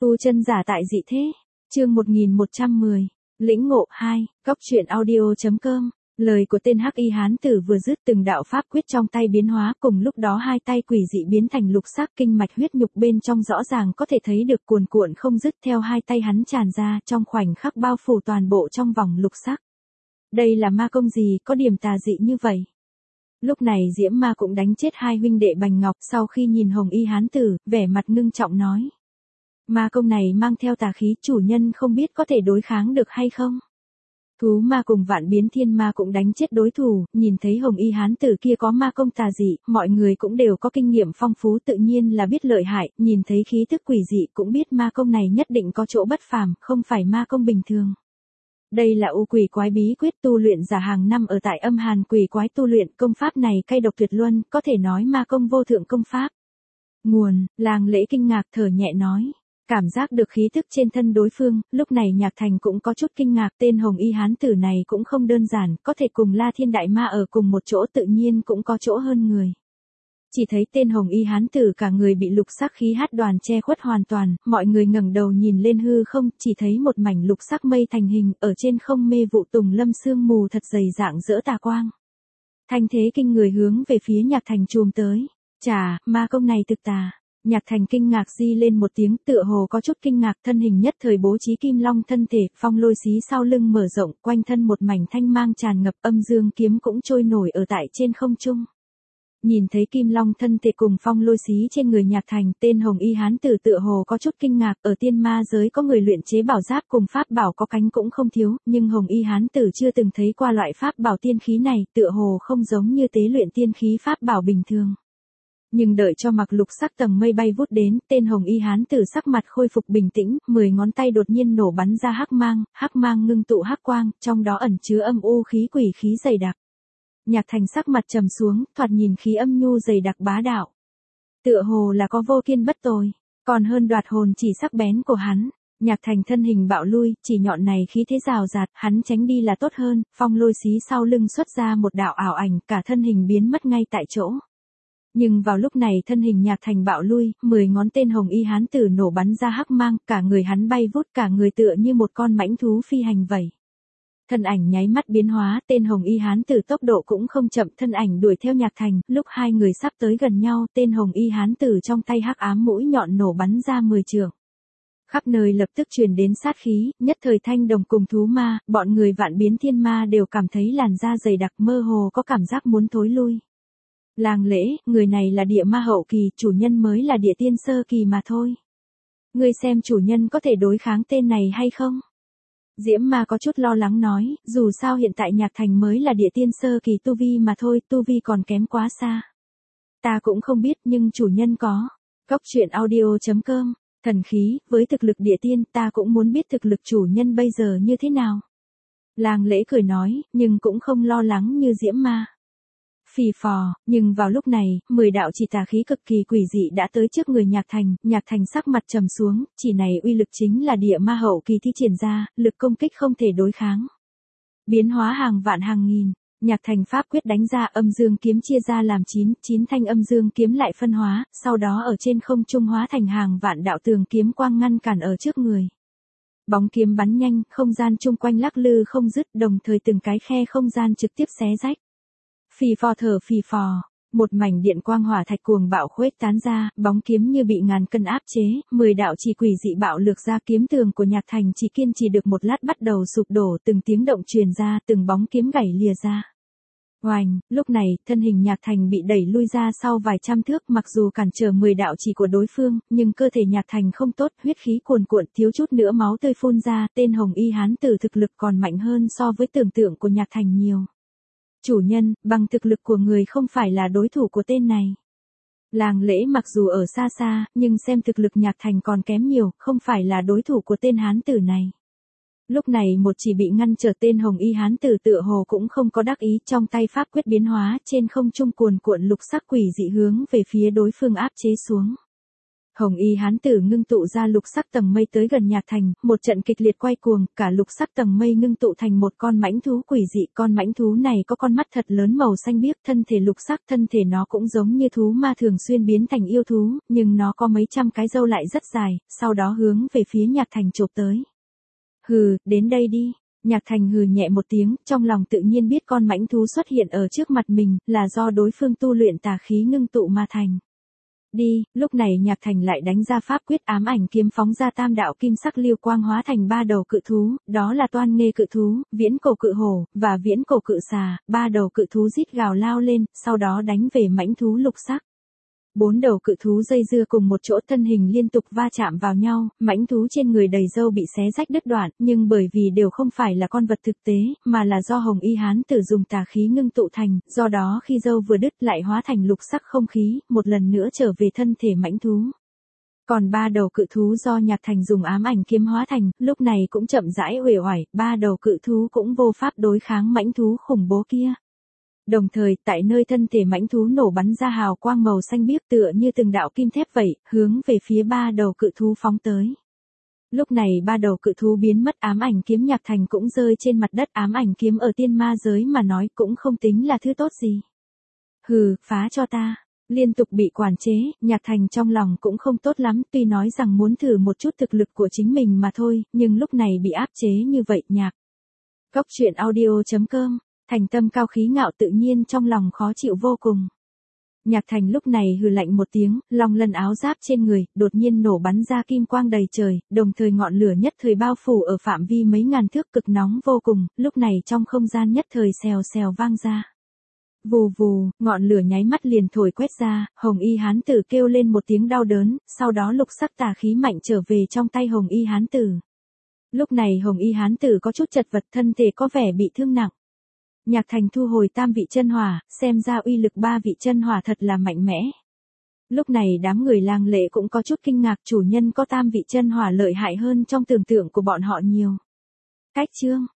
Tu chân giả tại dị thế. Chương 1110. Lĩnh ngộ 2, Cóc truyện audio.com. Lời của tên Hắc Y Hán Tử vừa dứt, từng đạo pháp quyết trong tay biến hóa, cùng lúc đó hai tay quỷ dị biến thành lục sắc, kinh mạch huyết nhục bên trong rõ ràng có thể thấy được cuồn cuộn không dứt theo hai tay hắn tràn ra, trong khoảnh khắc bao phủ toàn bộ trong vòng lục sắc. Đây là ma công gì, có điểm tà dị như vậy? Lúc này Diễm Ma cũng đánh chết hai huynh đệ Bành Ngọc, sau khi nhìn Hồng Y Hán Tử, vẻ mặt ngưng trọng nói: ma công này mang theo tà khí, chủ nhân không biết có thể đối kháng được hay không? Thú ma cùng Vạn Biến Thiên Ma cũng đánh chết đối thủ, nhìn thấy Hồng Y Hán Tử kia có ma công tà dị, mọi người cũng đều có kinh nghiệm phong phú, tự nhiên là biết lợi hại, nhìn thấy khí thức quỷ dị cũng biết ma công này nhất định có chỗ bất phàm, không phải ma công bình thường. Đây là U Quỷ Quái bí quyết, tu luyện giả hàng năm ở tại Âm Hàn Quỷ Quái tu luyện, công pháp này cay độc tuyệt luân, có thể nói ma công vô thượng công pháp. Nguồn, Làng Lễ kinh ngạc thở nhẹ nói. Cảm giác được khí thức trên thân đối phương, lúc này Nhạc Thành cũng có chút kinh ngạc, tên Hồng Y Hán Tử này cũng không đơn giản, có thể cùng La Thiên Đại Ma ở cùng một chỗ, tự nhiên cũng có chỗ hơn người. Chỉ thấy tên Hồng Y Hán Tử cả người bị lục sắc khí hát đoàn che khuất hoàn toàn, mọi người ngẩng đầu nhìn lên hư không, chỉ thấy một mảnh lục sắc mây thành hình, ở trên không mê vụ tùng lâm sương mù thật dày dạng dỡ tà quang. Thanh thế kinh người hướng về phía Nhạc Thành chùm tới. Chà, ma công này thực tà. Nhạc Thành kinh ngạc di lên một tiếng, tựa hồ có chút kinh ngạc, thân hình nhất thời bố trí kim long thân thể, phong lôi xí sau lưng mở rộng, quanh thân một mảnh thanh mang tràn ngập, âm dương kiếm cũng trôi nổi ở tại trên không trung. Nhìn thấy kim long thân thể cùng phong lôi xí trên người Nhạc Thành, tên Hồng Y Hán Tử tựa hồ có chút kinh ngạc, ở tiên ma giới có người luyện chế bảo giáp cùng pháp bảo có cánh cũng không thiếu, nhưng Hồng Y Hán Tử chưa từng thấy qua loại pháp bảo tiên khí này, tựa hồ không giống như tế luyện tiên khí pháp bảo bình thường. Nhưng đợi cho mặc lục sắc tầng mây bay vút đến, tên Hồng Y Hán Tử sắc mặt khôi phục bình tĩnh, 10 ngón tay đột nhiên nổ bắn ra hắc mang ngưng tụ hắc quang, trong đó ẩn chứa âm u khí quỷ khí dày đặc. Nhạc Thành sắc mặt trầm xuống, thoạt nhìn khí âm nhu dày đặc bá đạo. Tựa hồ là có vô kiên bất tồi, còn hơn đoạt hồn chỉ sắc bén của hắn. Nhạc Thành thân hình bạo lui, chỉ nhọn này khí thế rào rạt, hắn tránh đi là tốt hơn, phong lôi xí sau lưng xuất ra một đạo ảo ảnh, cả thân hình biến mất ngay tại chỗ. Nhưng vào lúc này thân hình Nhạc Thành bạo lui, 10 ngón tên Hồng Y Hán Tử nổ bắn ra hắc mang, cả người hắn bay vút, cả người tựa như một con mãnh thú phi hành vậy. Thân ảnh nháy mắt biến hóa, tên Hồng Y Hán Tử tốc độ cũng không chậm, thân ảnh đuổi theo Nhạc Thành, lúc hai người sắp tới gần nhau, tên Hồng Y Hán Tử trong tay hắc ám mũi nhọn nổ bắn ra 10 trượng. Khắp nơi lập tức truyền đến sát khí, nhất thời Thanh Đồng cùng thú ma, bọn người Vạn Biến Thiên Ma đều cảm thấy làn da dày đặc, mơ hồ có cảm giác muốn thối lui. Làng Lễ, người này là địa ma hậu kỳ, chủ nhân mới là địa tiên sơ kỳ mà thôi. Ngươi xem chủ nhân có thể đối kháng tên này hay không? Diễm Ma có chút lo lắng nói, dù sao hiện tại Nhạc Thành mới là địa tiên sơ kỳ tu vi mà thôi, tu vi còn kém quá xa. Ta cũng không biết, nhưng chủ nhân có. Cóc truyện audio.com. Thần khí, với thực lực địa tiên, ta cũng muốn biết thực lực chủ nhân bây giờ như thế nào. Làng Lễ cười nói, nhưng cũng không lo lắng như Diễm Ma. Phì phò, nhưng vào lúc này, 10 đạo chỉ tà khí cực kỳ quỷ dị đã tới trước người Nhạc Thành sắc mặt trầm xuống, chỉ này uy lực chính là địa ma hậu kỳ thi triển ra, lực công kích không thể đối kháng. Biến hóa hàng vạn hàng nghìn, Nhạc Thành pháp quyết đánh ra, âm dương kiếm chia ra làm 9 thanh âm dương kiếm lại phân hóa, sau đó ở trên không trung hóa thành hàng vạn đạo tường kiếm quang ngăn cản ở trước người. Bóng kiếm bắn nhanh, không gian chung quanh lắc lư không dứt, đồng thời từng cái khe không gian trực tiếp xé rách. Phì phò thở phì phò, một mảnh điện quang hỏa thạch cuồng bạo khuếch tán ra, bóng kiếm như bị ngàn cân áp chế, 10 đạo chỉ quỷ dị bạo lược ra, kiếm tường của Nhạc Thành chỉ kiên trì được một lát bắt đầu sụp đổ, từng tiếng động truyền ra, từng bóng kiếm gãy lìa ra. Oành, lúc này, thân hình Nhạc Thành bị đẩy lui ra sau vài trăm thước, mặc dù cản trở 10 đạo chỉ của đối phương, nhưng cơ thể Nhạc Thành không tốt, huyết khí cuồn cuộn, thiếu chút nữa máu tươi phun ra, tên Hồng Y Hán Tử thực lực còn mạnh hơn so với tưởng tượng của Nhạc Thành nhiều. Chủ nhân, bằng thực lực của người không phải là đối thủ của tên này. Làng Lễ mặc dù ở xa xa, nhưng xem thực lực Nhạc Thành còn kém nhiều, không phải là đối thủ của tên Hán Tử này. Lúc này một chỉ bị ngăn trở tên Hồng Y Hán Tử tựa hồ cũng không có đắc ý, trong tay pháp quyết biến hóa, trên không trung cuồn cuộn lục sắc quỷ dị hướng về phía đối phương áp chế xuống. Hồng y hán tử ngưng tụ ra lục sắc tầng mây tới gần Nhạc Thành, một trận kịch liệt quay cuồng, cả lục sắc tầng mây ngưng tụ thành một con mãnh thú quỷ dị, con mãnh thú này có con mắt thật lớn màu xanh biếc, thân thể lục sắc, thân thể nó cũng giống như thú ma thường xuyên biến thành yêu thú, nhưng nó có mấy trăm cái râu lại rất dài, sau đó hướng về phía Nhạc Thành chộp tới. Hừ, đến đây đi. Nhạc Thành hừ nhẹ một tiếng, trong lòng tự nhiên biết con mãnh thú xuất hiện ở trước mặt mình, là do đối phương tu luyện tà khí ngưng tụ mà thành. Đi, lúc này Nhạc Thành lại đánh ra pháp quyết ám ảnh kiếm phóng ra tam đạo kim sắc lưu quang hóa thành ba đầu cự thú, đó là Toan Nghê cự thú, Viễn Cổ cự hổ, và Viễn Cổ cự xà, ba đầu cự thú rít gào lao lên, sau đó đánh về mãnh thú lục sắc. Bốn đầu cự thú dây dưa cùng một chỗ, thân hình liên tục va chạm vào nhau, mãnh thú trên người đầy râu bị xé rách đứt đoạn, nhưng bởi vì đều không phải là con vật thực tế, mà là do Hồng y hán tử dùng tà khí ngưng tụ thành, do đó khi râu vừa đứt lại hóa thành lục sắc không khí, một lần nữa trở về thân thể mãnh thú. Còn ba đầu cự thú do Nhạc Thành dùng ám ảnh kiếm hóa thành, lúc này cũng chậm rãi uể oải, ba đầu cự thú cũng vô pháp đối kháng mãnh thú khủng bố kia. Đồng thời, tại nơi thân thể mãnh thú nổ bắn ra hào quang màu xanh biếc tựa như từng đạo kim thép vậy, hướng về phía ba đầu cự thú phóng tới. Lúc này ba đầu cự thú biến mất, ám ảnh kiếm Nhạc Thành cũng rơi trên mặt đất, ám ảnh kiếm ở tiên ma giới mà nói cũng không tính là thứ tốt gì. Hừ, phá cho ta. Liên tục bị quản chế, Nhạc Thành trong lòng cũng không tốt lắm, tuy nói rằng muốn thử một chút thực lực của chính mình mà thôi, nhưng lúc này bị áp chế như vậy nhạc. Góc truyện audio.com, Thành tâm cao khí ngạo tự nhiên trong lòng khó chịu vô cùng. Nhạc Thành lúc này hừ lạnh một tiếng, long lân áo giáp trên người, đột nhiên nổ bắn ra kim quang đầy trời, đồng thời ngọn lửa nhất thời bao phủ ở phạm vi mấy ngàn thước cực nóng vô cùng, lúc này trong không gian nhất thời xèo xèo vang ra. Vù vù, ngọn lửa nháy mắt liền thổi quét ra, Hồng y hán tử kêu lên một tiếng đau đớn, sau đó lục sắc tà khí mạnh trở về trong tay Hồng y hán tử. Lúc này Hồng y hán tử có chút chật vật, thân thể có vẻ bị thương nặng. Nhạc Thành thu hồi tam vị chân hỏa, xem ra uy lực ba vị chân hỏa thật là mạnh mẽ. Lúc này đám người Lang Lệ cũng có chút kinh ngạc, chủ nhân có tam vị chân hỏa lợi hại hơn trong tưởng tượng của bọn họ nhiều. Cách chương